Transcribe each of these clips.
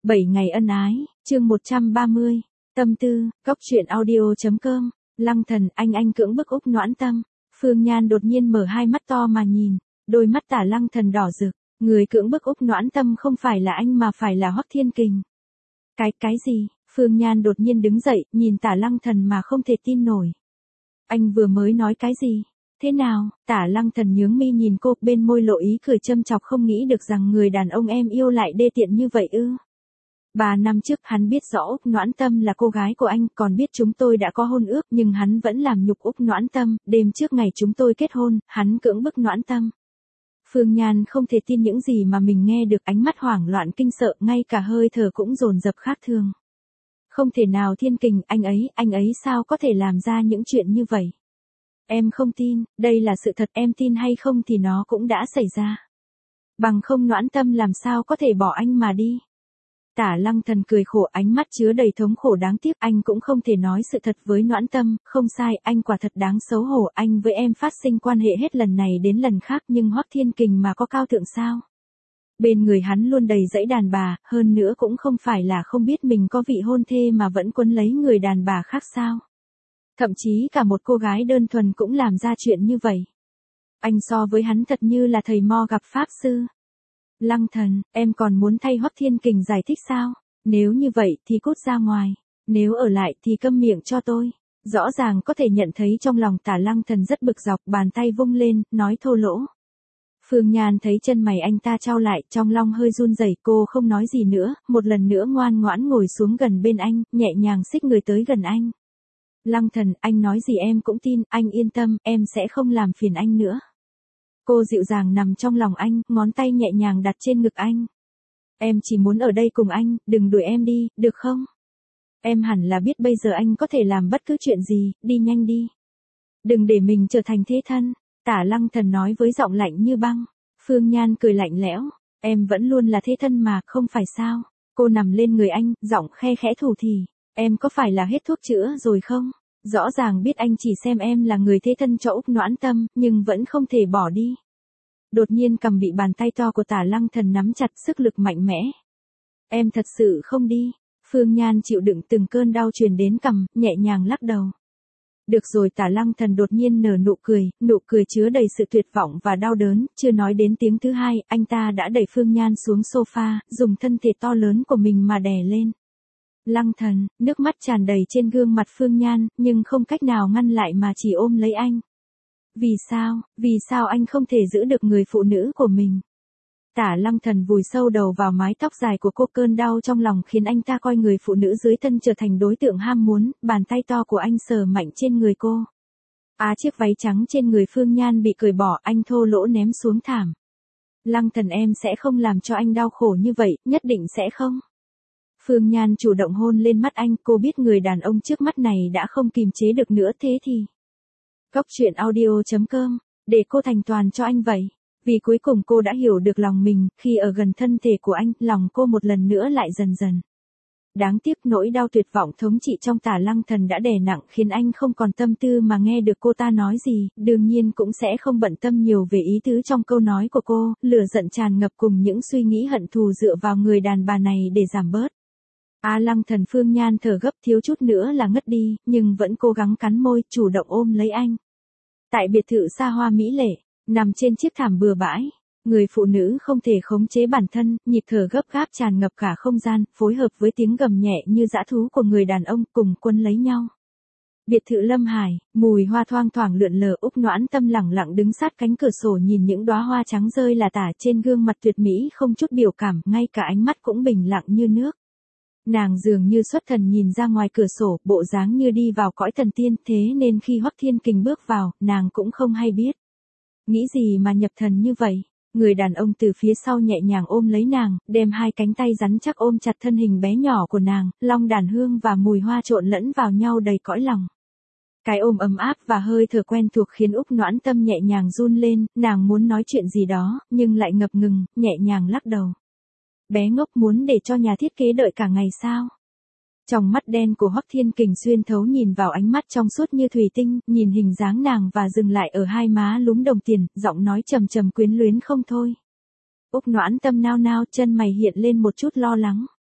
7 ngày ân ái, chương 130, tâm tư, góc truyện audio.com, Lăng Thần, anh cưỡng bức Úc Noãn Tâm. Phương Nhan đột nhiên mở hai mắt to mà nhìn, đôi mắt Tả Lăng Thần đỏ rực, người cưỡng bức Úc Noãn Tâm không phải là anh mà phải là Hoắc Thiên Kình. Cái gì? Phương Nhan đột nhiên đứng dậy, nhìn Tả Lăng Thần mà không thể tin nổi. Anh vừa mới nói cái gì? Thế nào? Tả Lăng Thần nhướng mi nhìn cô, bên môi lộ ý cười châm chọc, không nghĩ được rằng người đàn ông em yêu lại đê tiện như vậy ư? 3 năm trước hắn biết rõ Úc Noãn Tâm là cô gái của anh, còn biết chúng tôi đã có hôn ước, nhưng hắn vẫn làm nhục Úc Noãn Tâm. Đêm trước ngày chúng tôi kết hôn, hắn cưỡng bức Noãn Tâm. Phương Nhan không thể tin những gì mà mình nghe được, ánh mắt hoảng loạn kinh sợ, ngay cả hơi thở cũng dồn dập khác thường. Không thể nào, Thiên Kình, anh ấy sao có thể làm ra những chuyện như vậy? Em không tin, đây là sự thật, em tin hay không thì nó cũng đã xảy ra. Bằng không Noãn Tâm làm sao có thể bỏ anh mà đi. Tả Lăng Thần cười khổ, ánh mắt chứa đầy thống khổ đáng tiếc, anh cũng không thể nói sự thật với Noãn Tâm, không sai, anh quả thật đáng xấu hổ, anh với em phát sinh quan hệ hết lần này đến lần khác, nhưng Hoắc Thiên Kình mà có cao thượng sao? Bên người hắn luôn đầy dãy đàn bà, hơn nữa cũng không phải là không biết mình có vị hôn thê mà vẫn quấn lấy người đàn bà khác sao? Thậm chí cả một cô gái đơn thuần cũng làm ra chuyện như vậy. Anh so với hắn thật như là thầy mo gặp pháp sư. Lăng Thần, em còn muốn thay Hoắc Thiên Kình giải thích sao? Nếu như vậy thì cút ra ngoài, nếu ở lại thì câm miệng cho tôi. Rõ ràng có thể nhận thấy trong lòng Tả Lăng Thần rất bực dọc, bàn tay vung lên, nói thô lỗ. Phương Nhan thấy chân mày anh ta chau lại, trong lòng hơi run rẩy, cô không nói gì nữa, một lần nữa ngoan ngoãn ngồi xuống gần bên anh, nhẹ nhàng xích người tới gần anh. Lăng Thần, anh nói gì em cũng tin, anh yên tâm, em sẽ không làm phiền anh nữa. Cô dịu dàng nằm trong lòng anh, ngón tay nhẹ nhàng đặt trên ngực anh. Em chỉ muốn ở đây cùng anh, đừng đuổi em đi, được không? Em hẳn là biết bây giờ anh có thể làm bất cứ chuyện gì, đi nhanh đi. Đừng để mình trở thành thế thân, Tả Lăng Thần nói với giọng lạnh như băng. Phương Nhan cười lạnh lẽo, em vẫn luôn là thế thân mà, không phải sao? Cô nằm lên người anh, giọng khe khẽ thủ thỉ, em có phải là hết thuốc chữa rồi không? Rõ ràng biết anh chỉ xem em là người thế thân cho Úc Noãn Tâm, nhưng vẫn không thể bỏ đi. Đột nhiên cầm bị bàn tay to của Tả Lăng Thần nắm chặt, sức lực mạnh mẽ. Em thật sự không đi. Phương Nhan chịu đựng từng cơn đau truyền đến cằm, nhẹ nhàng lắc đầu. Được rồi, Tả Lăng Thần đột nhiên nở nụ cười chứa đầy sự tuyệt vọng và đau đớn, chưa nói đến tiếng thứ hai, anh ta đã đẩy Phương Nhan xuống sofa, dùng thân thể to lớn của mình mà đè lên. Lăng Thần, nước mắt tràn đầy trên gương mặt Phương Nhan, nhưng không cách nào ngăn lại mà chỉ ôm lấy anh. Vì sao anh không thể giữ được người phụ nữ của mình? Tả Lăng Thần vùi sâu đầu vào mái tóc dài của cô, cơn đau trong lòng khiến anh ta coi người phụ nữ dưới thân trở thành đối tượng ham muốn, bàn tay to của anh sờ mạnh trên người cô. Chiếc váy trắng trên người Phương Nhan bị cởi bỏ, anh thô lỗ ném xuống thảm. Lăng Thần, em sẽ không làm cho anh đau khổ như vậy, nhất định sẽ không. Phương Nhan chủ động hôn lên mắt anh, cô biết người đàn ông trước mắt này đã không kìm chế được nữa, thế thì. Góc truyện audio.com, để cô thành toàn cho anh vậy. Vì cuối cùng cô đã hiểu được lòng mình, khi ở gần thân thể của anh, lòng cô một lần nữa lại dần dần. Đáng tiếc nỗi đau tuyệt vọng thống trị trong Tả Lăng Thần đã đè nặng, khiến anh không còn tâm tư mà nghe được cô ta nói gì, đương nhiên cũng sẽ không bận tâm nhiều về ý tứ trong câu nói của cô, lửa giận tràn ngập cùng những suy nghĩ hận thù dựa vào người đàn bà này để giảm bớt. Lăng Thần, Phương Nhan thở gấp thiếu chút nữa là ngất đi, nhưng vẫn cố gắng cắn môi, chủ động ôm lấy anh. Tại biệt thự xa hoa mỹ lệ, nằm trên chiếc thảm bừa bãi, người phụ nữ không thể khống chế bản thân, nhịp thở gấp gáp tràn ngập cả không gian, phối hợp với tiếng gầm nhẹ như dã thú của người đàn ông cùng quấn lấy nhau. Biệt thự Lâm Hải, mùi hoa thoang thoảng lượn lờ, Úc Noãn Tâm lẳng lặng đứng sát cánh cửa sổ nhìn những đóa hoa trắng rơi là tả, trên gương mặt tuyệt mỹ không chút biểu cảm, ngay cả ánh mắt cũng bình lặng như nước. Nàng dường như xuất thần nhìn ra ngoài cửa sổ, bộ dáng như đi vào cõi thần tiên, thế nên khi Hoắc Thiên Kình bước vào, nàng cũng không hay biết. Nghĩ gì mà nhập thần như vậy? Người đàn ông từ phía sau nhẹ nhàng ôm lấy nàng, đem hai cánh tay rắn chắc ôm chặt thân hình bé nhỏ của nàng, long đàn hương và mùi hoa trộn lẫn vào nhau đầy cõi lòng. Cái ôm ấm áp và hơi thở quen thuộc khiến Úc Noãn Tâm nhẹ nhàng run lên, nàng muốn nói chuyện gì đó, nhưng lại ngập ngừng, nhẹ nhàng lắc đầu. Bé ngốc, muốn để cho nhà thiết kế đợi cả ngày sao? Trong mắt đen của Hoắc Thiên Kình xuyên thấu nhìn vào ánh mắt trong suốt như thủy tinh, nhìn hình dáng nàng và dừng lại ở hai má lúm đồng tiền, giọng nói trầm trầm quyến luyến không thôi. Úc Noãn Tâm nao nao, chân mày hiện lên một chút lo lắng.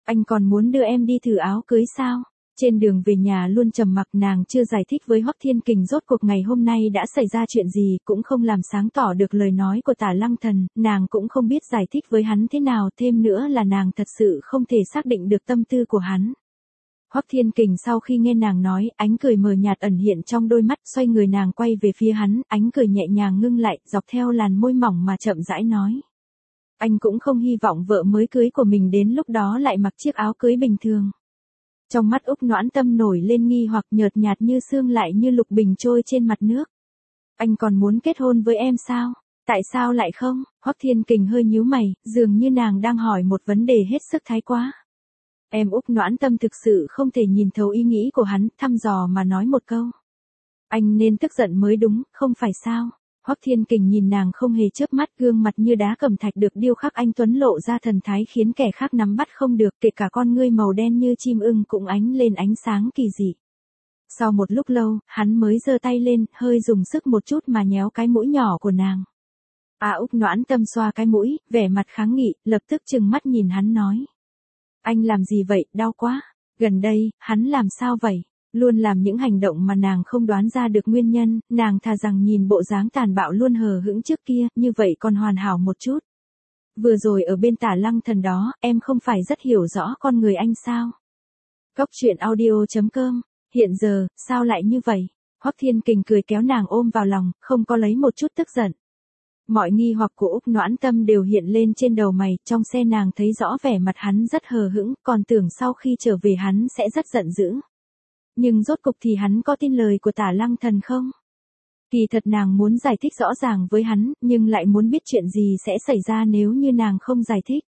Anh còn muốn đưa em đi thử áo cưới sao? Trên đường về nhà luôn trầm mặc, nàng chưa giải thích với Hoắc Thiên Kình rốt cuộc ngày hôm nay đã xảy ra chuyện gì, cũng không làm sáng tỏ được lời nói của Tả Lăng Thần, nàng cũng không biết giải thích với hắn thế nào, thêm nữa là nàng thật sự không thể xác định được tâm tư của hắn. Hoắc Thiên Kình sau khi nghe nàng nói, ánh cười mờ nhạt ẩn hiện trong đôi mắt, xoay người nàng quay về phía hắn, ánh cười nhẹ nhàng ngưng lại, dọc theo làn môi mỏng mà chậm rãi nói. Anh cũng không hy vọng vợ mới cưới của mình đến lúc đó lại mặc chiếc áo cưới bình thường. Trong mắt Úc Noãn Tâm nổi lên nghi hoặc, nhợt nhạt như sương lại như lục bình trôi trên mặt nước. Anh còn muốn kết hôn với em sao? Tại sao lại không? Hoắc Thiên Kình hơi nhíu mày, dường như nàng đang hỏi một vấn đề hết sức thái quá. Em Úc Noãn Tâm thực sự không thể nhìn thấu ý nghĩ của hắn, thăm dò mà nói một câu. Anh nên tức giận mới đúng, không phải sao? Hoắc Thiên Kình nhìn nàng không hề chớp mắt, gương mặt như đá cẩm thạch được điêu khắc anh tuấn lộ ra thần thái khiến kẻ khác nắm bắt không được, kể cả con ngươi màu đen như chim ưng cũng ánh lên ánh sáng kỳ dị. Sau một lúc lâu, hắn mới giơ tay lên, hơi dùng sức một chút mà nhéo cái mũi nhỏ của nàng. Úc Noãn Tâm xoa cái mũi, vẻ mặt kháng nghị, lập tức trừng mắt nhìn hắn nói. Anh làm gì vậy, đau quá. Gần đây, hắn làm sao vậy? Luôn làm những hành động mà nàng không đoán ra được nguyên nhân, nàng thà rằng nhìn bộ dáng tàn bạo luôn hờ hững trước kia, như vậy còn hoàn hảo một chút. Vừa rồi ở bên Tả Lăng Thần đó, em không phải rất hiểu rõ con người anh sao? Cốc truyện audio.com, hiện giờ, sao lại như vậy? Hoắc Thiên Kình cười kéo nàng ôm vào lòng, không có lấy một chút tức giận. Mọi nghi hoặc của Úc Noãn Tâm đều hiện lên trên đầu mày, trong xe nàng thấy rõ vẻ mặt hắn rất hờ hững, còn tưởng sau khi trở về hắn sẽ rất giận dữ. Nhưng rốt cục thì hắn có tin lời của Tả Lăng Thần không? Kỳ thật nàng muốn giải thích rõ ràng với hắn, nhưng lại muốn biết chuyện gì sẽ xảy ra nếu như nàng không giải thích.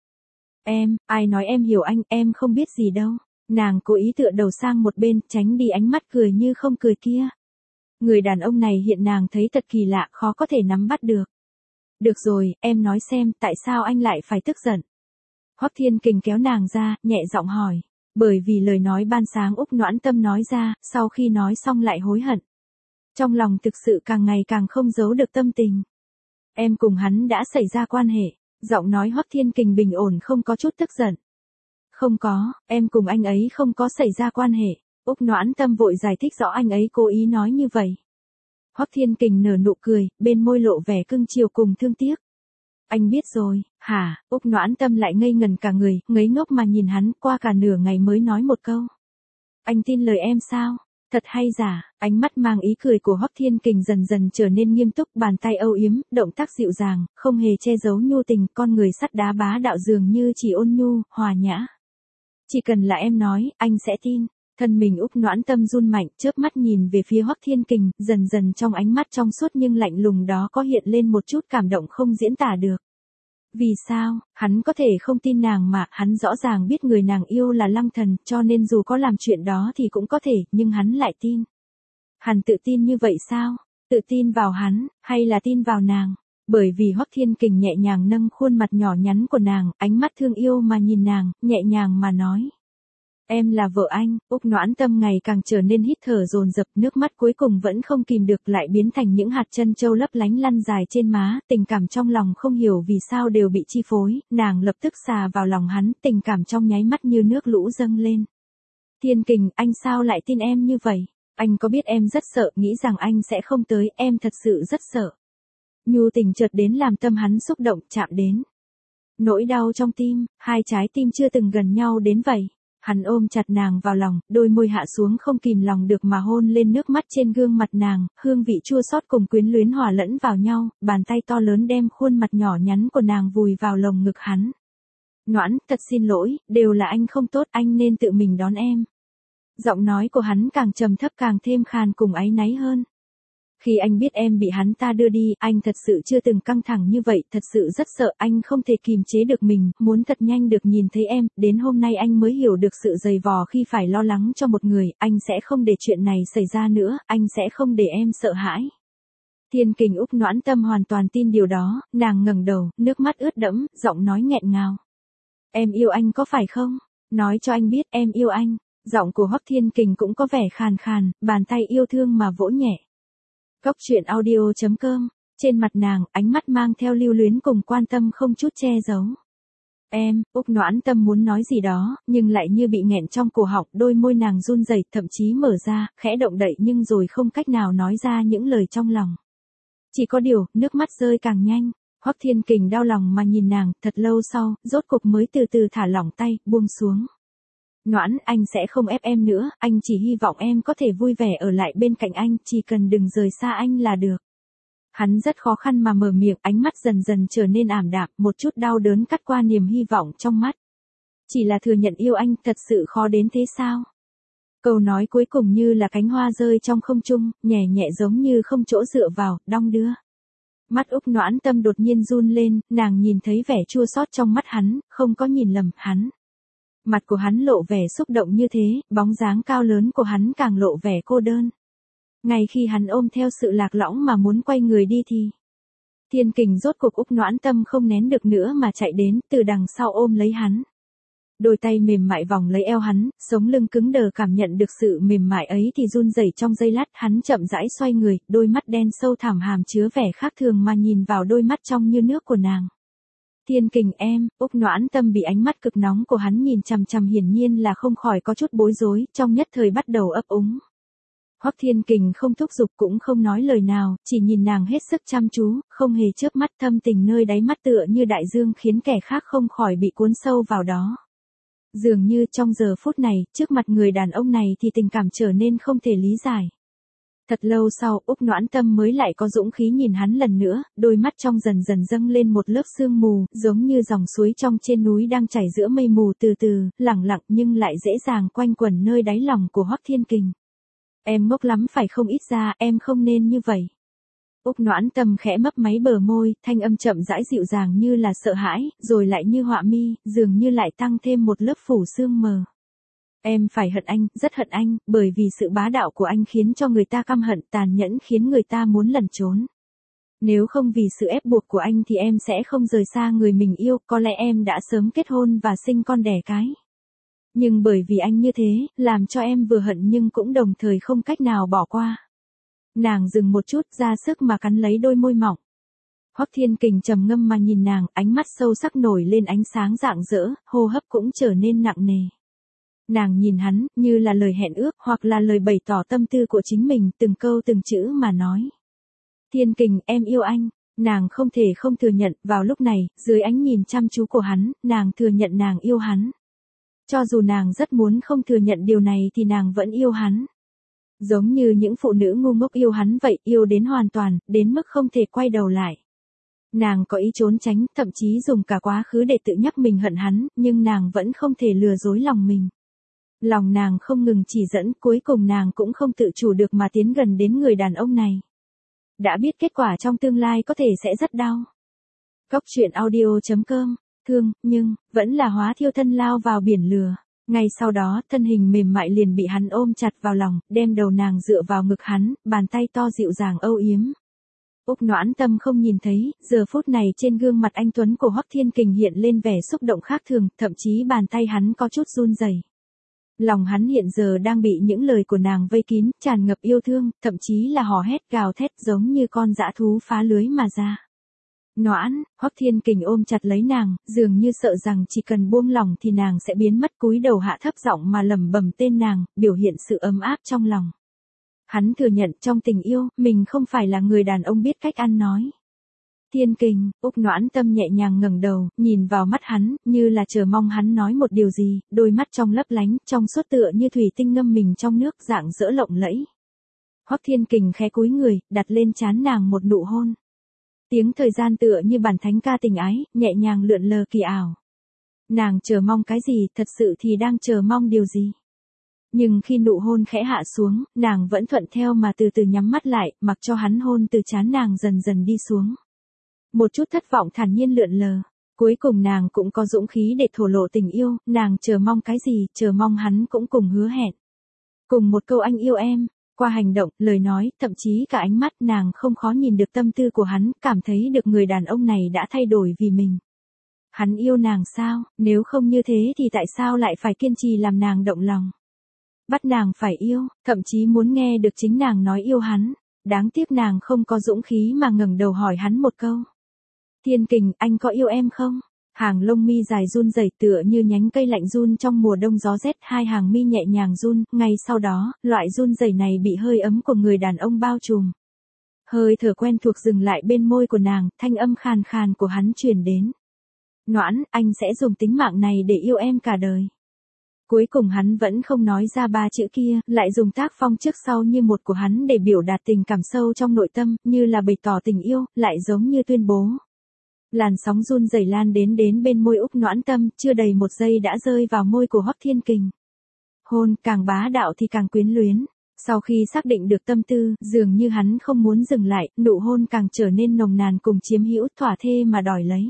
Ai nói em hiểu anh, em không biết gì đâu. Nàng cố ý tựa đầu sang một bên, tránh đi ánh mắt cười như không cười kia. Người đàn ông này hiện nàng thấy thật kỳ lạ, khó có thể nắm bắt được. Được rồi, em nói xem, tại sao anh lại phải tức giận? Hoắc Thiên Kình kéo nàng ra, nhẹ giọng hỏi. Bởi vì lời nói ban sáng Úc Noãn Tâm nói ra, sau khi nói xong lại hối hận. Trong lòng thực sự càng ngày càng không giấu được tâm tình. Em cùng hắn đã xảy ra quan hệ. Giọng nói Hoắc Thiên Kình bình ổn không có chút tức giận. Không có, em cùng anh ấy không có xảy ra quan hệ. Úc Noãn Tâm vội giải thích rõ anh ấy cố ý nói như vậy. Hoắc Thiên Kình nở nụ cười, bên môi lộ vẻ cưng chiều cùng thương tiếc. Anh biết rồi, hả? Úc Noãn Tâm lại ngây ngần cả người, ngấy ngốc mà nhìn hắn, qua cả nửa ngày mới nói một câu. Anh tin lời em sao? Thật hay giả? Ánh mắt mang ý cười của Hoắc Thiên Kình dần dần trở nên nghiêm túc, bàn tay âu yếm, động tác dịu dàng, không hề che giấu nhu tình, con người sắt đá bá đạo dường như chỉ ôn nhu, hòa nhã. Chỉ cần là em nói, anh sẽ tin. Thân mình Úc Noãn Tâm run mạnh, chớp mắt nhìn về phía Hoắc Thiên Kình, dần dần trong ánh mắt trong suốt nhưng lạnh lùng đó có hiện lên một chút cảm động không diễn tả được. Vì sao, hắn có thể không tin nàng mà, hắn rõ ràng biết người nàng yêu là Lăng Thần, cho nên dù có làm chuyện đó thì cũng có thể, nhưng hắn lại tin. Hắn tự tin như vậy sao? Tự tin vào hắn, hay là tin vào nàng? Bởi vì Hoắc Thiên Kình nhẹ nhàng nâng khuôn mặt nhỏ nhắn của nàng, ánh mắt thương yêu mà nhìn nàng, nhẹ nhàng mà nói. Em là vợ anh. Úc Noãn Tâm ngày càng trở nên hít thở dồn dập, nước mắt cuối cùng vẫn không kìm được lại biến thành những hạt chân châu lấp lánh lăn dài trên má, tình cảm trong lòng không hiểu vì sao đều bị chi phối, nàng lập tức xà vào lòng hắn, tình cảm trong nháy mắt như nước lũ dâng lên. Thiên Kình, anh sao lại tin em như vậy? Anh có biết em rất sợ, nghĩ rằng anh sẽ không tới, em thật sự rất sợ. Nhu tình chợt đến làm tâm hắn xúc động, chạm đến. Nỗi đau trong tim, hai trái tim chưa từng gần nhau đến vậy. Hắn ôm chặt nàng vào lòng, đôi môi hạ xuống không kìm lòng được mà hôn lên nước mắt trên gương mặt nàng, hương vị chua xót cùng quyến luyến hòa lẫn vào nhau, bàn tay to lớn đem khuôn mặt nhỏ nhắn của nàng vùi vào lồng ngực hắn. Noãn, thật xin lỗi, đều là anh không tốt, anh nên tự mình đón em. Giọng nói của hắn càng trầm thấp càng thêm khàn cùng áy náy hơn. Khi anh biết em bị hắn ta đưa đi, anh thật sự chưa từng căng thẳng như vậy, thật sự rất sợ, anh không thể kìm chế được mình, muốn thật nhanh được nhìn thấy em, đến hôm nay anh mới hiểu được sự dày vò khi phải lo lắng cho một người, anh sẽ không để chuyện này xảy ra nữa, anh sẽ không để em sợ hãi. Thiên Kình Úc Noãn Tâm hoàn toàn tin điều đó, nàng ngẩng đầu, nước mắt ướt đẫm, giọng nói nghẹn ngào. Em yêu anh có phải không? Nói cho anh biết em yêu anh. Giọng của Hoắc Thiên Kình cũng có vẻ khàn khàn, bàn tay yêu thương mà vỗ nhẹ. Cốc truyện audio.com, trên mặt nàng, ánh mắt mang theo lưu luyến cùng quan tâm không chút che giấu. Em, Úc Noãn Tâm muốn nói gì đó, nhưng lại như bị nghẹn trong cổ họng, đôi môi nàng run rẩy, thậm chí mở ra, khẽ động đậy nhưng rồi không cách nào nói ra những lời trong lòng. Chỉ có điều, nước mắt rơi càng nhanh. Hoắc Thiên Kình đau lòng mà nhìn nàng, thật lâu sau, rốt cục mới từ từ thả lỏng tay, buông xuống. Noãn, anh sẽ không ép em nữa, anh chỉ hy vọng em có thể vui vẻ ở lại bên cạnh anh, chỉ cần đừng rời xa anh là được. Hắn rất khó khăn mà mở miệng, ánh mắt dần dần trở nên ảm đạm, một chút đau đớn cắt qua niềm hy vọng trong mắt. Chỉ là thừa nhận yêu anh thật sự khó đến thế sao? Câu nói cuối cùng như là cánh hoa rơi trong không trung, nhẹ nhẹ giống như không chỗ dựa vào, đong đưa. Mắt Úc Noãn Tâm đột nhiên run lên, nàng nhìn thấy vẻ chua xót trong mắt hắn, không có nhìn lầm, hắn. Mặt của hắn lộ vẻ xúc động như thế, bóng dáng cao lớn của hắn càng lộ vẻ cô đơn. Ngay khi hắn ôm theo sự lạc lõng mà muốn quay người đi thì Thiên Kình rốt cuộc Úc Noãn Tâm không nén được nữa mà chạy đến, từ đằng sau ôm lấy hắn. Đôi tay mềm mại vòng lấy eo hắn, sống lưng cứng đờ cảm nhận được sự mềm mại ấy thì run rẩy trong giây lát, hắn chậm rãi xoay người, đôi mắt đen sâu thẳm hàm chứa vẻ khác thường mà nhìn vào đôi mắt trong như nước của nàng. Thiên Kình em, Úc Noãn Tâm bị ánh mắt cực nóng của hắn nhìn chằm chằm hiển nhiên là không khỏi có chút bối rối, trong nhất thời bắt đầu ấp úng. Hoắc Thiên Kình không thúc giục cũng không nói lời nào, chỉ nhìn nàng hết sức chăm chú, không hề chớp mắt, thâm tình nơi đáy mắt tựa như đại dương khiến kẻ khác không khỏi bị cuốn sâu vào đó. Dường như trong giờ phút này, trước mặt người đàn ông này thì tình cảm trở nên không thể lý giải. Thật lâu sau, Úc Noãn Tâm mới lại có dũng khí nhìn hắn lần nữa, đôi mắt trong dần dần dâng lên một lớp sương mù, giống như dòng suối trong trên núi đang chảy giữa mây mù từ từ, lẳng lặng nhưng lại dễ dàng quanh quẩn nơi đáy lòng của Hoắc Thiên Kình. Em ngốc lắm phải không, ít ra, em không nên như vậy. Úc Noãn Tâm khẽ mấp máy bờ môi, thanh âm chậm rãi dịu dàng như là sợ hãi, rồi lại như họa mi, dường như lại tăng thêm một lớp phủ sương mờ. Em phải hận anh, rất hận anh, bởi vì sự bá đạo của anh khiến cho người ta căm hận, tàn nhẫn khiến người ta muốn lẩn trốn. Nếu không vì sự ép buộc của anh thì em sẽ không rời xa người mình yêu, có lẽ em đã sớm kết hôn và sinh con đẻ cái. Nhưng bởi vì anh như thế, làm cho em vừa hận nhưng cũng đồng thời không cách nào bỏ qua. Nàng dừng một chút, ra sức mà cắn lấy đôi môi mỏng. Hoắc Thiên Kình trầm ngâm mà nhìn nàng, ánh mắt sâu sắc nổi lên ánh sáng rạng rỡ, hô hấp cũng trở nên nặng nề. Nàng nhìn hắn, như là lời hẹn ước, hoặc là lời bày tỏ tâm tư của chính mình, từng câu từng chữ mà nói. Thiên Kình, em yêu anh. Nàng không thể không thừa nhận, vào lúc này, dưới ánh nhìn chăm chú của hắn, nàng thừa nhận nàng yêu hắn. Cho dù nàng rất muốn không thừa nhận điều này thì nàng vẫn yêu hắn. Giống như những phụ nữ ngu ngốc yêu hắn vậy, yêu đến hoàn toàn, đến mức không thể quay đầu lại. Nàng có ý trốn tránh, thậm chí dùng cả quá khứ để tự nhắc mình hận hắn, nhưng nàng vẫn không thể lừa dối lòng mình. Lòng nàng không ngừng chỉ dẫn, cuối cùng nàng cũng không tự chủ được mà tiến gần đến người đàn ông này. Đã biết kết quả trong tương lai có thể sẽ rất đau. Góc truyện audio.com, thương, nhưng, vẫn là hóa thiêu thân lao vào biển lửa. Ngay sau đó, thân hình mềm mại liền bị hắn ôm chặt vào lòng, đem đầu nàng dựa vào ngực hắn, bàn tay to dịu dàng âu yếm. Úc Noãn Tâm không nhìn thấy, giờ phút này trên gương mặt anh tuấn của Hoắc Thiên Kình hiện lên vẻ xúc động khác thường, thậm chí bàn tay hắn có chút run rẩy. Lòng hắn hiện giờ đang bị những lời của nàng vây kín, tràn ngập yêu thương, thậm chí là hò hét gào thét giống như con dã thú phá lưới mà ra. Noãn, Hoắc Thiên Kình ôm chặt lấy nàng, dường như sợ rằng chỉ cần buông lỏng thì nàng sẽ biến mất, cúi đầu hạ thấp giọng mà lẩm bẩm tên nàng, biểu hiện sự ấm áp trong lòng. Hắn thừa nhận trong tình yêu, mình không phải là người đàn ông biết cách ăn nói. Thiên Kình, Úc Noãn Tâm nhẹ nhàng ngẩng đầu, nhìn vào mắt hắn, như là chờ mong hắn nói một điều gì, đôi mắt trong lấp lánh, trong suốt tựa như thủy tinh ngâm mình trong nước, rạng rỡ lộng lẫy. Hoắc Thiên Kình khẽ cúi người, đặt lên trán nàng một nụ hôn. Tiếng thời gian tựa như bản thánh ca tình ái, nhẹ nhàng lượn lờ kỳ ảo. Nàng chờ mong cái gì, thật sự thì đang chờ mong điều gì. Nhưng khi nụ hôn khẽ hạ xuống, nàng vẫn thuận theo mà từ từ nhắm mắt lại, mặc cho hắn hôn từ trán nàng dần dần đi xuống. Một chút thất vọng thản nhiên lượn lờ. Cuối cùng nàng cũng có dũng khí để thổ lộ tình yêu, nàng chờ mong cái gì, chờ mong hắn cũng cùng hứa hẹn. Cùng một câu anh yêu em. Qua hành động, lời nói, thậm chí cả ánh mắt, nàng không khó nhìn được tâm tư của hắn, cảm thấy được người đàn ông này đã thay đổi vì mình. Hắn yêu nàng sao, nếu không như thế thì tại sao lại phải kiên trì làm nàng động lòng. Bắt nàng phải yêu, thậm chí muốn nghe được chính nàng nói yêu hắn. Đáng tiếc nàng không có dũng khí mà ngẩng đầu hỏi hắn một câu. Thiên Kình, anh có yêu em không? Hàng lông mi dài run rẩy tựa như nhánh cây lạnh run trong mùa đông gió rét, hai hàng mi nhẹ nhàng run, ngay sau đó, loại run rẩy này bị hơi ấm của người đàn ông bao trùm. Hơi thở quen thuộc dừng lại bên môi của nàng, thanh âm khàn khàn của hắn truyền đến. Noãn, anh sẽ dùng tính mạng này để yêu em cả đời. Cuối cùng hắn vẫn không nói ra ba chữ kia, lại dùng tác phong trước sau như một của hắn để biểu đạt tình cảm sâu trong nội tâm, như là bày tỏ tình yêu, lại giống như tuyên bố. Làn sóng run rẩy lan đến bên môi Úc Noãn Tâm, chưa đầy một giây đã rơi vào môi của Hoắc Thiên Kình. Hôn, càng bá đạo thì càng quyến luyến. Sau khi xác định được tâm tư, dường như hắn không muốn dừng lại, nụ hôn càng trở nên nồng nàn cùng chiếm hữu thỏa thê mà đòi lấy.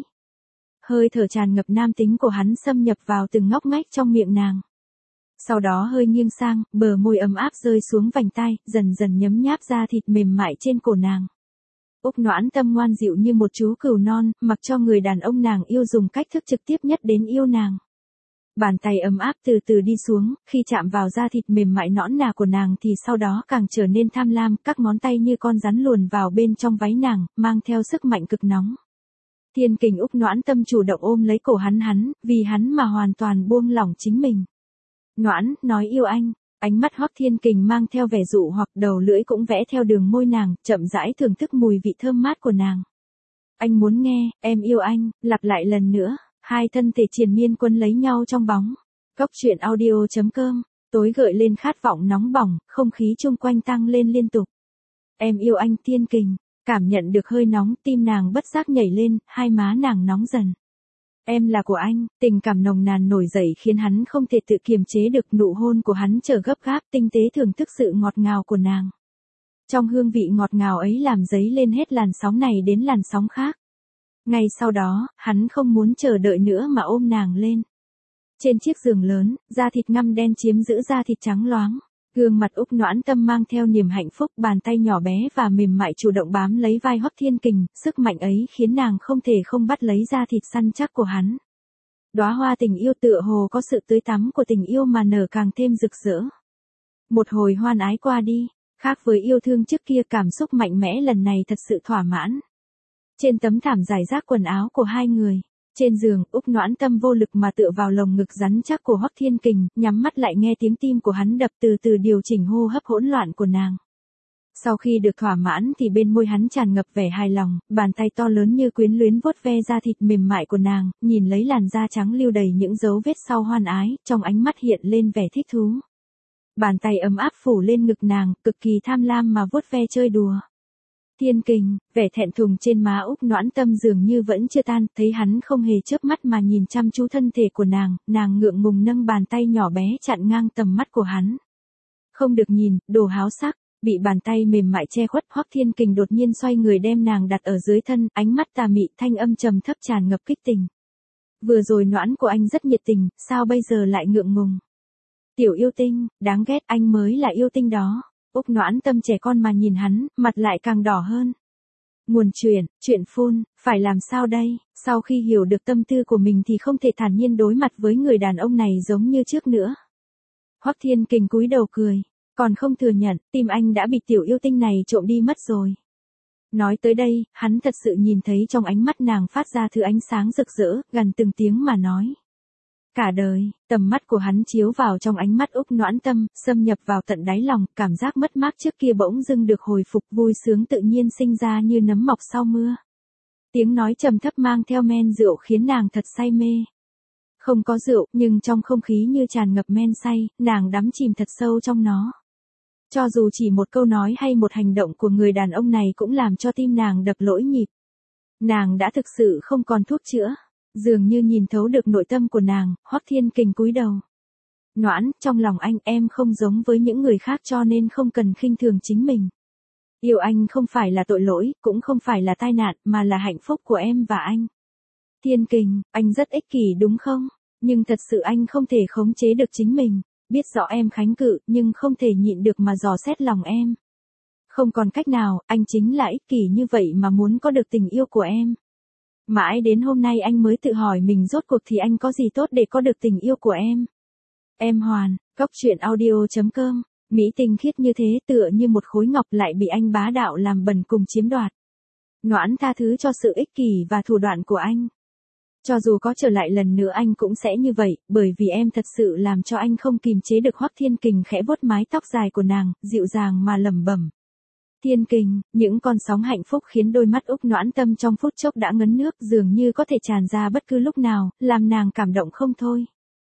Hơi thở tràn ngập nam tính của hắn xâm nhập vào từng ngóc ngách trong miệng nàng. Sau đó hơi nghiêng sang, bờ môi ấm áp rơi xuống vành tai, dần dần nhấm nháp da thịt mềm mại trên cổ nàng. Úc Noãn Tâm ngoan dịu như một chú cừu non, mặc cho người đàn ông nàng yêu dùng cách thức trực tiếp nhất đến yêu nàng. Bàn tay ấm áp từ từ đi xuống, khi chạm vào da thịt mềm mại nõn nà của nàng thì sau đó càng trở nên tham lam, các ngón tay như con rắn luồn vào bên trong váy nàng, mang theo sức mạnh cực nóng. Thiên Kình Úc Noãn Tâm chủ động ôm lấy cổ hắn, vì hắn mà hoàn toàn buông lỏng chính mình. Noãn, nói yêu anh. Ánh mắt Hoắc Thiên Kình mang theo vẻ dụ hoặc đầu lưỡi cũng vẽ theo đường môi nàng, chậm rãi thưởng thức mùi vị thơm mát của nàng. Anh muốn nghe, em yêu anh, lặp lại lần nữa, hai thân thể triền miên quấn lấy nhau trong bóng. Cốc truyện audio.com, tối gợi lên khát vọng nóng bỏng, không khí chung quanh tăng lên liên tục. Em yêu anh Thiên Kình, cảm nhận được hơi nóng, tim nàng bất giác nhảy lên, hai má nàng nóng dần. Em là của anh, tình cảm nồng nàn nổi dậy khiến hắn không thể tự kiềm chế được, nụ hôn của hắn trở gấp gáp, tinh tế thưởng thức sự ngọt ngào của nàng. Trong hương vị ngọt ngào ấy làm dấy lên hết làn sóng này đến làn sóng khác. Ngay sau đó, hắn không muốn chờ đợi nữa mà ôm nàng lên. Trên chiếc giường lớn, da thịt ngăm đen chiếm giữ da thịt trắng loáng. Gương mặt Úc Noãn Tâm mang theo niềm hạnh phúc, bàn tay nhỏ bé và mềm mại chủ động bám lấy vai Hoắc Thiên Kình, sức mạnh ấy khiến nàng không thể không bắt lấy da thịt săn chắc của hắn. Đóa hoa tình yêu tựa hồ có sự tưới tắm của tình yêu mà nở càng thêm rực rỡ. Một hồi hoan ái qua đi, khác với yêu thương trước kia, cảm xúc mạnh mẽ lần này thật sự thỏa mãn. Trên tấm thảm rải rác quần áo của hai người. Trên giường, Úc Noãn Tâm vô lực mà tựa vào lồng ngực rắn chắc của Hoắc Thiên Kình, nhắm mắt lại nghe tiếng tim của hắn đập, từ từ điều chỉnh hô hấp hỗn loạn của nàng. Sau khi được thỏa mãn thì bên môi hắn tràn ngập vẻ hài lòng, bàn tay to lớn như quyến luyến vuốt ve da thịt mềm mại của nàng, nhìn lấy làn da trắng lưu đầy những dấu vết sau hoan ái, trong ánh mắt hiện lên vẻ thích thú. Bàn tay ấm áp phủ lên ngực nàng, cực kỳ tham lam mà vuốt ve chơi đùa. Thiên Kình, vẻ thẹn thùng trên má Úc Noãn Tâm dường như vẫn chưa tan, thấy hắn không hề chớp mắt mà nhìn chăm chú thân thể của nàng ngượng ngùng nâng bàn tay nhỏ bé chặn ngang tầm mắt của hắn. Không được nhìn, đồ háo sắc, bị bàn tay mềm mại che khuất, Hoắc Thiên Kình đột nhiên xoay người đem nàng đặt ở dưới thân, ánh mắt tà mị, thanh âm trầm thấp tràn ngập kích tình. Vừa rồi Noãn của anh rất nhiệt tình, sao bây giờ lại ngượng ngùng? Tiểu yêu tinh, đáng ghét, anh mới là yêu tinh đó. Úc Noãn Tâm trẻ con mà nhìn hắn, mặt lại càng đỏ hơn. Nguồn chuyện phun, phải làm sao đây? Sau khi hiểu được tâm tư của mình thì không thể thản nhiên đối mặt với người đàn ông này giống như trước nữa. Hoắc Thiên Kình cúi đầu cười, còn không thừa nhận, tim anh đã bị tiểu yêu tinh này trộm đi mất rồi. Nói tới đây, hắn thật sự nhìn thấy trong ánh mắt nàng phát ra thứ ánh sáng rực rỡ, gần từng tiếng mà nói. Cả đời, tầm mắt của hắn chiếu vào trong ánh mắt Úc Noãn Tâm, xâm nhập vào tận đáy lòng, cảm giác mất mát trước kia bỗng dưng được hồi phục, vui sướng tự nhiên sinh ra như nấm mọc sau mưa. Tiếng nói trầm thấp mang theo men rượu khiến nàng thật say mê. Không có rượu, nhưng trong không khí như tràn ngập men say, nàng đắm chìm thật sâu trong nó. Cho dù chỉ một câu nói hay một hành động của người đàn ông này cũng làm cho tim nàng đập lỗi nhịp. Nàng đã thực sự không còn thuốc chữa. Dường như nhìn thấu được nội tâm của nàng, Hoắc Thiên Kình cúi đầu. Noãn, trong lòng anh, em không giống với những người khác cho nên không cần khinh thường chính mình. Yêu anh không phải là tội lỗi, cũng không phải là tai nạn, mà là hạnh phúc của em và anh. Thiên Kình, anh rất ích kỷ đúng không? Nhưng thật sự anh không thể khống chế được chính mình. Biết rõ em kháng cự, nhưng không thể nhịn được mà dò xét lòng em. Không còn cách nào, anh chính là ích kỷ như vậy mà muốn có được tình yêu của em. Mãi đến hôm nay anh mới tự hỏi mình rốt cuộc thì anh có gì tốt để có được tình yêu của em. Em Hoàn, Cốc truyện audio.com, mỹ tình khiết như thế tựa như một khối ngọc lại bị anh bá đạo làm bẩn cùng chiếm đoạt. Noãn tha thứ cho sự ích kỷ và thủ đoạn của anh. Cho dù có trở lại lần nữa anh cũng sẽ như vậy, bởi vì em thật sự làm cho anh không kìm chế được. Hoắc Thiên Kình khẽ vuốt mái tóc dài của nàng, dịu dàng mà lẩm bẩm. Thiên Kình, những con sóng hạnh phúc khiến đôi mắt Úc Noãn Tâm trong phút chốc đã ngấn nước, dường như có thể tràn ra bất cứ lúc nào, làm nàng cảm động không thôi.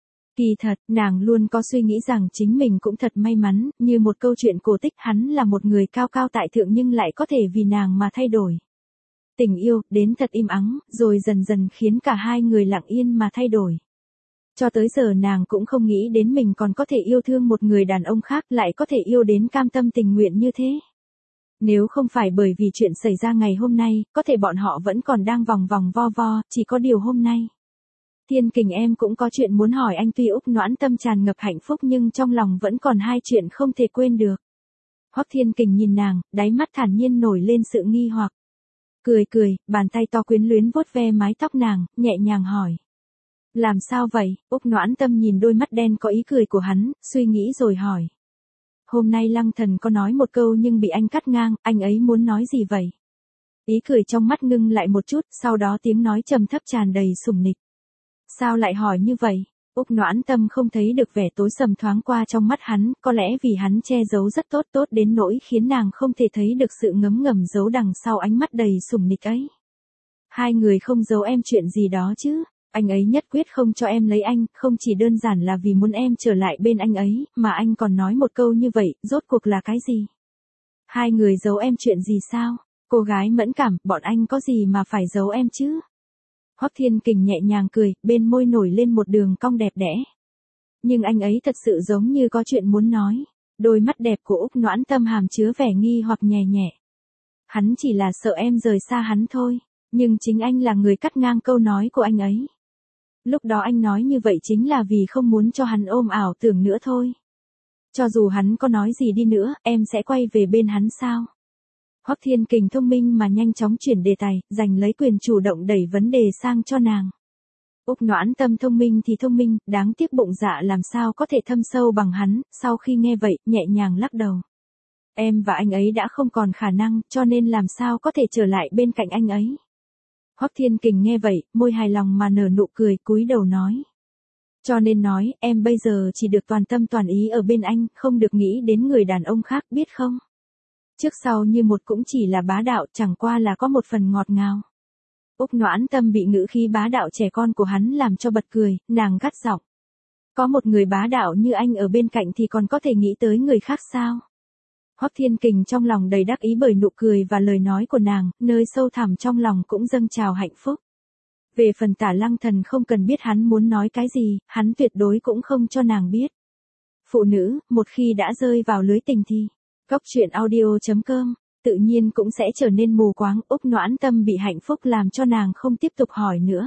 Kỳ thật, nàng luôn có suy nghĩ rằng chính mình cũng thật may mắn, như một câu chuyện cổ tích, hắn là một người cao cao tại thượng nhưng lại có thể vì nàng mà thay đổi. Tình yêu, đến thật im ắng, rồi dần dần khiến cả hai người lặng yên mà thay đổi. Cho tới giờ nàng cũng không nghĩ đến mình còn có thể yêu thương một người đàn ông khác, lại có thể yêu đến cam tâm tình nguyện như thế. Nếu không phải bởi vì chuyện xảy ra ngày hôm nay, có thể bọn họ vẫn còn đang vòng vòng vo vo, chỉ có điều hôm nay. Thiên Kình, em cũng có chuyện muốn hỏi anh. Tuy Úc Noãn Tâm tràn ngập hạnh phúc nhưng trong lòng vẫn còn hai chuyện không thể quên được. Hoắc Thiên Kình nhìn nàng, đáy mắt thản nhiên nổi lên sự nghi hoặc. Cười cười, bàn tay to quyến luyến vuốt ve mái tóc nàng, nhẹ nhàng hỏi. Làm sao vậy? Úc Noãn Tâm nhìn đôi mắt đen có ý cười của hắn, suy nghĩ rồi hỏi. Hôm nay Lăng Thần có nói một câu nhưng bị anh cắt ngang, anh ấy muốn nói gì vậy? Ý cười trong mắt ngưng lại một chút, sau đó tiếng nói trầm thấp tràn đầy sủng nịch. Sao lại hỏi như vậy? Úc Noãn Tâm không thấy được vẻ tối sầm thoáng qua trong mắt hắn, có lẽ vì hắn che giấu rất tốt đến nỗi khiến nàng không thể thấy được sự ngấm ngầm giấu đằng sau ánh mắt đầy sủng nịch ấy. Hai người không giấu em chuyện gì đó chứ? Anh ấy nhất quyết không cho em lấy anh, không chỉ đơn giản là vì muốn em trở lại bên anh ấy, mà anh còn nói một câu như vậy, rốt cuộc là cái gì? Hai người giấu em chuyện gì sao? Cô gái mẫn cảm, bọn anh có gì mà phải giấu em chứ? Hoắc Thiên Kình nhẹ nhàng cười, bên môi nổi lên một đường cong đẹp đẽ. Nhưng anh ấy thật sự giống như có chuyện muốn nói. Đôi mắt đẹp của Úc Noãn Tâm hàm chứa vẻ nghi hoặc nhẹ nhẹ. Hắn chỉ là sợ em rời xa hắn thôi, nhưng chính anh là người cắt ngang câu nói của anh ấy. Lúc đó anh nói như vậy chính là vì không muốn cho hắn ôm ảo tưởng nữa thôi. Cho dù hắn có nói gì đi nữa, em sẽ quay về bên hắn sao? Hoắc Thiên Kình thông minh mà nhanh chóng chuyển đề tài, giành lấy quyền chủ động đẩy vấn đề sang cho nàng. Úc Noãn Tâm thông minh thì thông minh, đáng tiếc bụng dạ làm sao có thể thâm sâu bằng hắn, sau khi nghe vậy, nhẹ nhàng lắc đầu. Em và anh ấy đã không còn khả năng, cho nên làm sao có thể trở lại bên cạnh anh ấy. Hoắc Thiên Kình nghe vậy, môi hài lòng mà nở nụ cười, cúi đầu nói. Cho nên nói, em bây giờ chỉ được toàn tâm toàn ý ở bên anh, không được nghĩ đến người đàn ông khác, biết không? Trước sau như một cũng chỉ là bá đạo, chẳng qua là có một phần ngọt ngào. Úc Noãn Tâm bị ngữ khí bá đạo trẻ con của hắn làm cho bật cười, nàng gắt giọng. Có một người bá đạo như anh ở bên cạnh thì còn có thể nghĩ tới người khác sao? Hoắc Thiên Kình trong lòng đầy đắc ý bởi nụ cười và lời nói của nàng, nơi sâu thẳm trong lòng cũng dâng trào hạnh phúc. Về phần Tả Lăng Thần không cần biết hắn muốn nói cái gì, hắn tuyệt đối cũng không cho nàng biết. Phụ nữ, một khi đã rơi vào lưới tình thì, Góc truyện audio.com, tự nhiên cũng sẽ trở nên mù quáng. Úc Noãn Tâm bị hạnh phúc làm cho nàng không tiếp tục hỏi nữa.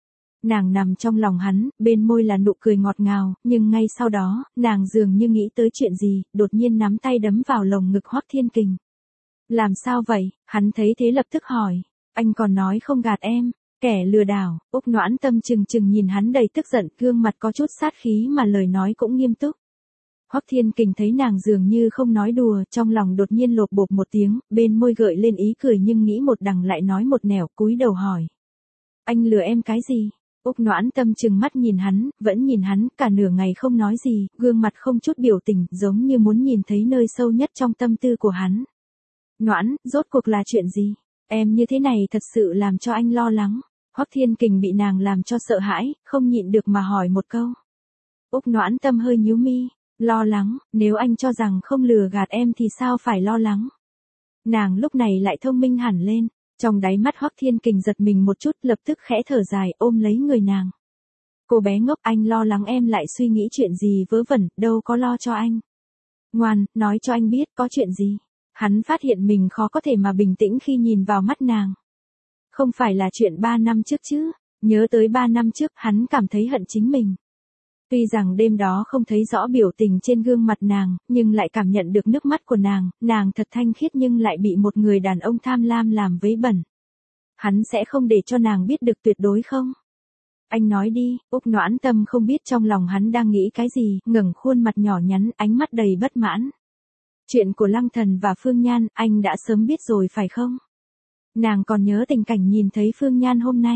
Nàng nằm trong lòng hắn, bên môi là nụ cười ngọt ngào, nhưng ngay sau đó, nàng dường như nghĩ tới chuyện gì, đột nhiên nắm tay đấm vào lồng ngực Hoắc Thiên Kình. Làm sao vậy? Hắn thấy thế lập tức hỏi. Anh còn nói không gạt em, kẻ lừa đảo. Úc Noãn Tâm chừng chừng nhìn hắn đầy tức giận, gương mặt có chút sát khí mà lời nói cũng nghiêm túc. Hoắc Thiên Kình thấy nàng dường như không nói đùa, trong lòng đột nhiên lột bột một tiếng, bên môi gợi lên ý cười nhưng nghĩ một đằng lại nói một nẻo, cúi đầu hỏi. Anh lừa em cái gì? Úc Noãn Tâm trừng mắt nhìn hắn, vẫn nhìn hắn, cả nửa ngày không nói gì, gương mặt không chút biểu tình, giống như muốn nhìn thấy nơi sâu nhất trong tâm tư của hắn. Noãn, rốt cuộc là chuyện gì? Em như thế này thật sự làm cho anh lo lắng. Hoắc Thiên Kình bị nàng làm cho sợ hãi, không nhịn được mà hỏi một câu. Úc Noãn Tâm hơi nhíu mi. Lo lắng, nếu anh cho rằng không lừa gạt em thì sao phải lo lắng. Nàng lúc này lại thông minh hẳn lên, trong đáy mắt Hoắc Thiên Kình giật mình một chút, lập tức khẽ thở dài ôm lấy người nàng. Cô bé ngốc, anh lo lắng em lại suy nghĩ chuyện gì vớ vẩn, đâu có lo cho anh. Ngoan, nói cho anh biết có chuyện gì. Hắn phát hiện mình khó có thể mà bình tĩnh khi nhìn vào mắt nàng. Không phải là chuyện 3 năm trước chứ, nhớ tới 3 năm trước hắn cảm thấy hận chính mình. Tuy rằng đêm đó không thấy rõ biểu tình trên gương mặt nàng, nhưng lại cảm nhận được nước mắt của nàng thật thanh khiết nhưng lại bị một người đàn ông tham lam làm vấy bẩn. Hắn sẽ không để cho nàng biết được tuyệt đối không? Anh nói đi. Úc Noãn Tâm không biết trong lòng hắn đang nghĩ cái gì, ngẩng khuôn mặt nhỏ nhắn, ánh mắt đầy bất mãn. Chuyện của Lăng Thần và Phương Nhan, anh đã sớm biết rồi phải không? Nàng còn nhớ tình cảnh nhìn thấy Phương Nhan hôm nay.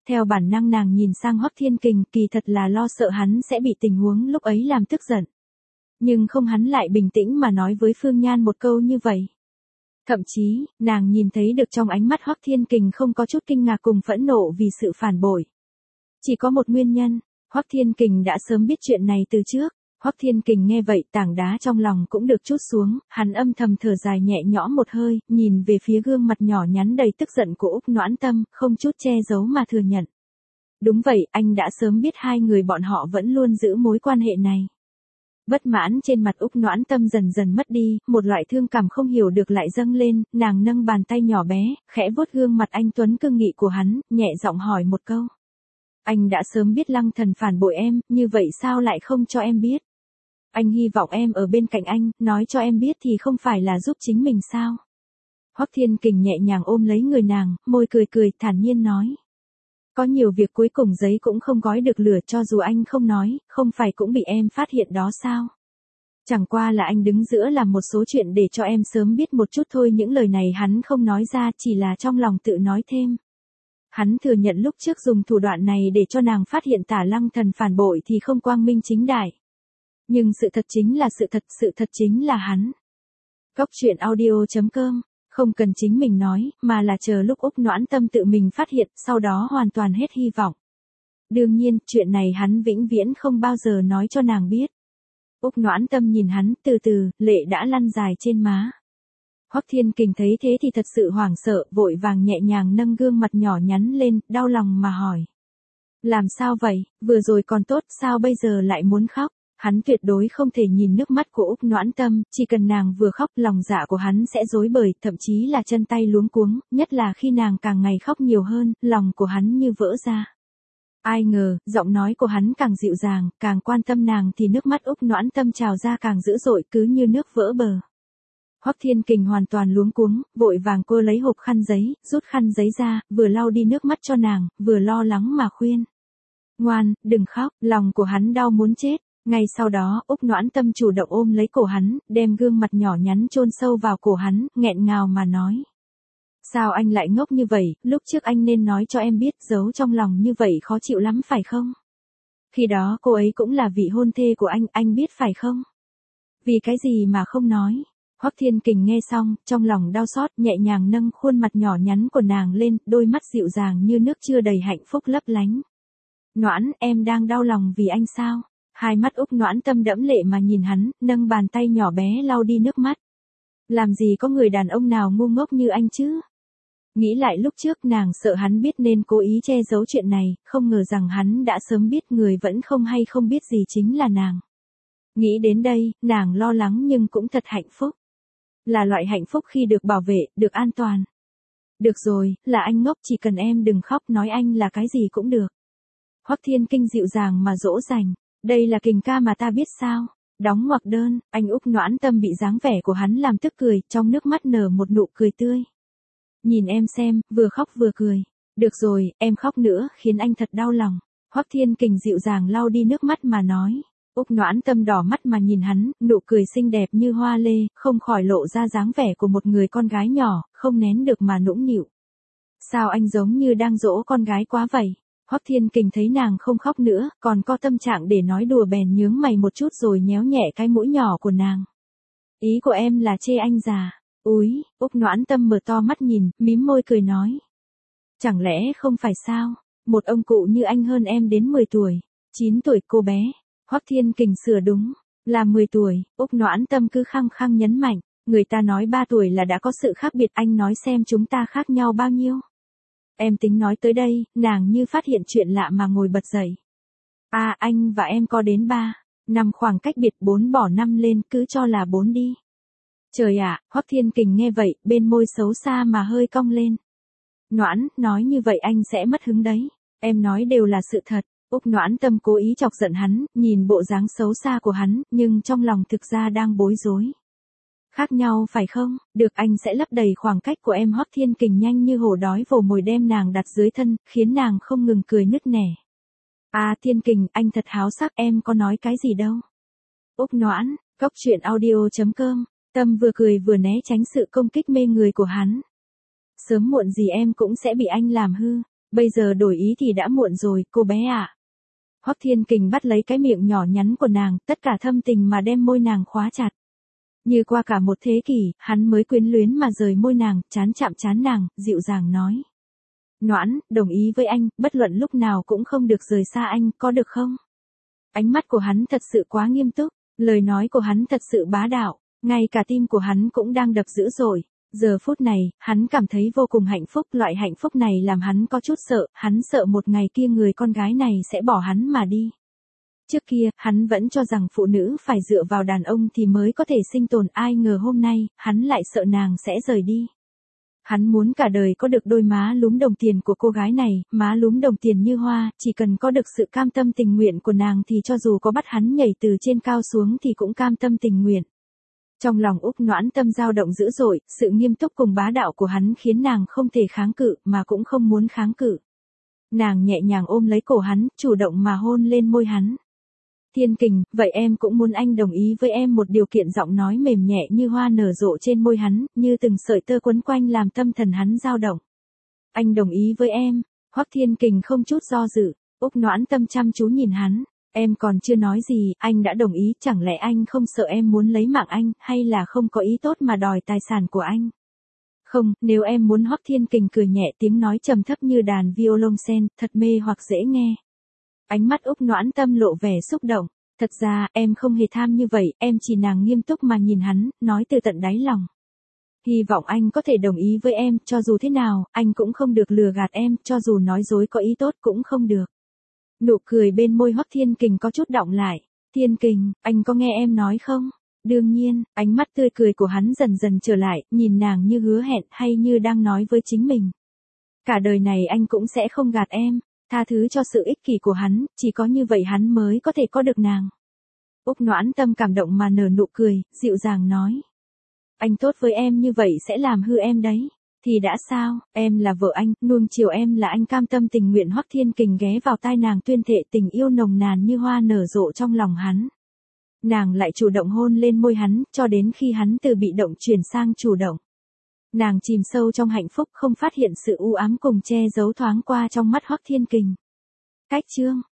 Theo bản năng nàng nhìn sang Hoắc Thiên Kình, kỳ thật là lo sợ hắn sẽ bị tình huống lúc ấy làm tức giận. Nhưng không, hắn lại bình tĩnh mà nói với Phương Nhan một câu như vậy. Thậm chí, nàng nhìn thấy được trong ánh mắt Hoắc Thiên Kình không có chút kinh ngạc cùng phẫn nộ vì sự phản bội. Chỉ có một nguyên nhân, Hoắc Thiên Kình đã sớm biết chuyện này từ trước. Hoắc Thiên Kình nghe vậy, tảng đá trong lòng cũng được trút xuống, hắn âm thầm thở dài nhẹ nhõm một hơi, nhìn về phía gương mặt nhỏ nhắn đầy tức giận của Úc Noãn Tâm, không chút che giấu mà thừa nhận. Đúng vậy, anh đã sớm biết hai người bọn họ vẫn luôn giữ mối quan hệ này. Bất mãn trên mặt Úc Noãn Tâm dần dần mất đi, một loại thương cảm không hiểu được lại dâng lên, nàng nâng bàn tay nhỏ bé, khẽ vuốt gương mặt anh tuấn cương nghị của hắn, nhẹ giọng hỏi một câu. Anh đã sớm biết Lăng Thần phản bội em, như vậy sao lại không cho em biết? Anh hy vọng em ở bên cạnh anh, nói cho em biết thì không phải là giúp chính mình sao? Hoắc Thiên Kình nhẹ nhàng ôm lấy người nàng, môi cười cười, thản nhiên nói. Có nhiều việc cuối cùng giấy cũng không gói được lửa, cho dù anh không nói, không phải cũng bị em phát hiện đó sao? Chẳng qua là anh đứng giữa làm một số chuyện để cho em sớm biết một chút thôi, những lời này hắn không nói ra, chỉ là trong lòng tự nói thêm. Hắn thừa nhận lúc trước dùng thủ đoạn này để cho nàng phát hiện Tả Lăng Thần phản bội thì không quang minh chính đại. Nhưng sự thật chính là sự thật chính là hắn. Góc truyện audio.com, không cần chính mình nói, mà là chờ lúc Úc Noãn Tâm tự mình phát hiện, sau đó hoàn toàn hết hy vọng. Đương nhiên, chuyện này hắn vĩnh viễn không bao giờ nói cho nàng biết. Úc Noãn Tâm nhìn hắn, từ từ, lệ đã lăn dài trên má. Hoắc Thiên Kình thấy thế thì thật sự hoảng sợ, vội vàng nhẹ nhàng nâng gương mặt nhỏ nhắn lên, đau lòng mà hỏi. Làm sao vậy, vừa rồi còn tốt, sao bây giờ lại muốn khóc? Hắn tuyệt đối không thể nhìn nước mắt của Úc Noãn Tâm, chỉ cần nàng vừa khóc, lòng dạ của hắn sẽ rối bời, thậm chí là chân tay luống cuống, nhất là khi nàng càng ngày khóc nhiều hơn, lòng của hắn như vỡ ra. Ai ngờ, giọng nói của hắn càng dịu dàng, càng quan tâm nàng thì nước mắt Úc Noãn Tâm trào ra càng dữ dội, cứ như nước vỡ bờ. Hoắc Thiên Kình hoàn toàn luống cuống, vội vàng cô lấy hộp khăn giấy, rút khăn giấy ra, vừa lau đi nước mắt cho nàng, vừa lo lắng mà khuyên. Ngoan, đừng khóc, lòng của hắn đau muốn chết. Ngay sau đó, Úc Noãn Tâm chủ động ôm lấy cổ hắn, đem gương mặt nhỏ nhắn chôn sâu vào cổ hắn, nghẹn ngào mà nói. Sao anh lại ngốc như vậy, lúc trước anh nên nói cho em biết, giấu trong lòng như vậy khó chịu lắm phải không? Khi đó cô ấy cũng là vị hôn thê của anh biết phải không? Vì cái gì mà không nói? Hoắc Thiên Kình nghe xong, trong lòng đau xót, nhẹ nhàng nâng khuôn mặt nhỏ nhắn của nàng lên, đôi mắt dịu dàng như nước chưa đầy hạnh phúc lấp lánh. Noãn, em đang đau lòng vì anh sao? Hai mắt Úc Noãn Tâm đẫm lệ mà nhìn hắn, nâng bàn tay nhỏ bé lau đi nước mắt. Làm gì có người đàn ông nào ngu ngốc như anh chứ? Nghĩ lại lúc trước nàng sợ hắn biết nên cố ý che giấu chuyện này, không ngờ rằng hắn đã sớm biết, người vẫn không hay không biết gì chính là nàng. Nghĩ đến đây, nàng lo lắng nhưng cũng thật hạnh phúc. Là loại hạnh phúc khi được bảo vệ, được an toàn. Được rồi, là anh ngốc, chỉ cần em đừng khóc, nói anh là cái gì cũng được. Hoắc Thiên Kình dịu dàng mà dỗ dành. Đây là Kình ca mà ta biết sao. Đóng ngoặc đơn, anh Úc Noãn Tâm bị dáng vẻ của hắn làm tức cười, trong nước mắt nở một nụ cười tươi. Nhìn em xem, vừa khóc vừa cười. Được rồi, em khóc nữa, khiến anh thật đau lòng. Hoắc Thiên Kình dịu dàng lau đi nước mắt mà nói. Úc Noãn Tâm đỏ mắt mà nhìn hắn, nụ cười xinh đẹp như hoa lê, không khỏi lộ ra dáng vẻ của một người con gái nhỏ, không nén được mà nũng nịu. Sao anh giống như đang dỗ con gái quá vậy? Hoắc Thiên Kình thấy nàng không khóc nữa, còn có tâm trạng để nói đùa bèn nhướng mày một chút rồi nhéo nhẹ cái mũi nhỏ của nàng. Ý của em là chê anh già. Úi, Úc Noãn Tâm mở to mắt nhìn, mím môi cười nói. Chẳng lẽ không phải sao? Một ông cụ như anh hơn em đến 10 tuổi. 9 tuổi cô bé. Hoắc Thiên Kình sửa đúng. Là 10 tuổi, Úc Noãn Tâm cứ khăng khăng nhấn mạnh. Người ta nói 3 tuổi là đã có sự khác biệt, anh nói xem chúng ta khác nhau bao nhiêu. Em tính nói tới đây, nàng như phát hiện chuyện lạ mà ngồi bật dậy. À, anh và em có đến 3 năm khoảng cách biệt, 4 bỏ 5 lên, cứ cho là 4 đi. Trời ạ, Hoắc Thiên Kình nghe vậy, bên môi xấu xa mà hơi cong lên. Noãn, nói như vậy anh sẽ mất hứng đấy. Em nói đều là sự thật. Úc Noãn Tâm cố ý chọc giận hắn, nhìn bộ dáng xấu xa của hắn, nhưng trong lòng thực ra đang bối rối. Khác nhau phải không? Được, anh sẽ lấp đầy khoảng cách của em. Hoắc Thiên Kình nhanh như hổ đói vồ mồi đem nàng đặt dưới thân, khiến nàng không ngừng cười nức nẻ. À Thiên Kình, anh thật háo sắc, em có nói cái gì đâu. Úc Noãn, góc truyện audio.com, Tâm vừa cười vừa né tránh sự công kích mê người của hắn. Sớm muộn gì em cũng sẽ bị anh làm hư. Bây giờ đổi ý thì đã muộn rồi, cô bé ạ. Hoắc Thiên Kình bắt lấy cái miệng nhỏ nhắn của nàng, tất cả thâm tình mà đem môi nàng khóa chặt. Như qua cả một thế kỷ, hắn mới quyến luyến mà rời môi nàng, chán chạm chán nàng, dịu dàng nói. Noãn, đồng ý với anh, bất luận lúc nào cũng không được rời xa anh, có được không? Ánh mắt của hắn thật sự quá nghiêm túc, lời nói của hắn thật sự bá đạo, ngay cả tim của hắn cũng đang đập dữ dội. Giờ phút này, hắn cảm thấy vô cùng hạnh phúc, loại hạnh phúc này làm hắn có chút sợ, hắn sợ một ngày kia người con gái này sẽ bỏ hắn mà đi. Trước kia, hắn vẫn cho rằng phụ nữ phải dựa vào đàn ông thì mới có thể sinh tồn, ai ngờ hôm nay, hắn lại sợ nàng sẽ rời đi. Hắn muốn cả đời có được đôi má lúm đồng tiền của cô gái này, má lúm đồng tiền như hoa, chỉ cần có được sự cam tâm tình nguyện của nàng thì cho dù có bắt hắn nhảy từ trên cao xuống thì cũng cam tâm tình nguyện. Trong lòng Úc Noãn Tâm dao động dữ dội, sự nghiêm túc cùng bá đạo của hắn khiến nàng không thể kháng cự, mà cũng không muốn kháng cự. Nàng nhẹ nhàng ôm lấy cổ hắn, chủ động mà hôn lên môi hắn. Thiên Kình, vậy em cũng muốn anh đồng ý với em một điều kiện, giọng nói mềm nhẹ như hoa nở rộ trên môi hắn, như từng sợi tơ quấn quanh làm tâm thần hắn dao động. Anh đồng ý với em. Hoắc Thiên Kình không chút do dự. Úc Noãn Tâm chăm chú nhìn hắn. Em còn chưa nói gì, anh đã đồng ý, chẳng lẽ anh không sợ em muốn lấy mạng anh, hay là không có ý tốt mà đòi tài sản của anh? Không, nếu em muốn. Hoắc Thiên Kình cười nhẹ, tiếng nói trầm thấp như đàn violoncel, thật mê hoặc dễ nghe. Ánh mắt Úc Noãn Tâm lộ vẻ xúc động. Thật ra, em không hề tham như vậy, em chỉ. Nàng nghiêm túc mà nhìn hắn, nói từ tận đáy lòng. Hy vọng anh có thể đồng ý với em, cho dù thế nào, anh cũng không được lừa gạt em, cho dù nói dối có ý tốt cũng không được. Nụ cười bên môi Hoắc Thiên Kình có chút đọng lại. Thiên Kình, anh có nghe em nói không? Đương nhiên, ánh mắt tươi cười của hắn dần dần trở lại, nhìn nàng như hứa hẹn hay như đang nói với chính mình. Cả đời này anh cũng sẽ không gạt em, tha thứ cho sự ích kỷ của hắn, chỉ có như vậy hắn mới có thể có được nàng. Úc Noãn Tâm cảm động mà nở nụ cười, dịu dàng nói. Anh tốt với em như vậy sẽ làm hư em đấy. Thì đã sao, em là vợ anh, nuông chiều em là anh cam tâm tình nguyện. Hoắc Thiên Kình ghé vào tai nàng tuyên thệ tình yêu nồng nàn như hoa nở rộ trong lòng hắn. Nàng lại chủ động hôn lên môi hắn, cho đến khi hắn từ bị động chuyển sang chủ động. Nàng chìm sâu trong hạnh phúc, không phát hiện sự u ám cùng che giấu thoáng qua trong mắt Hoắc Thiên Kình. Cách chương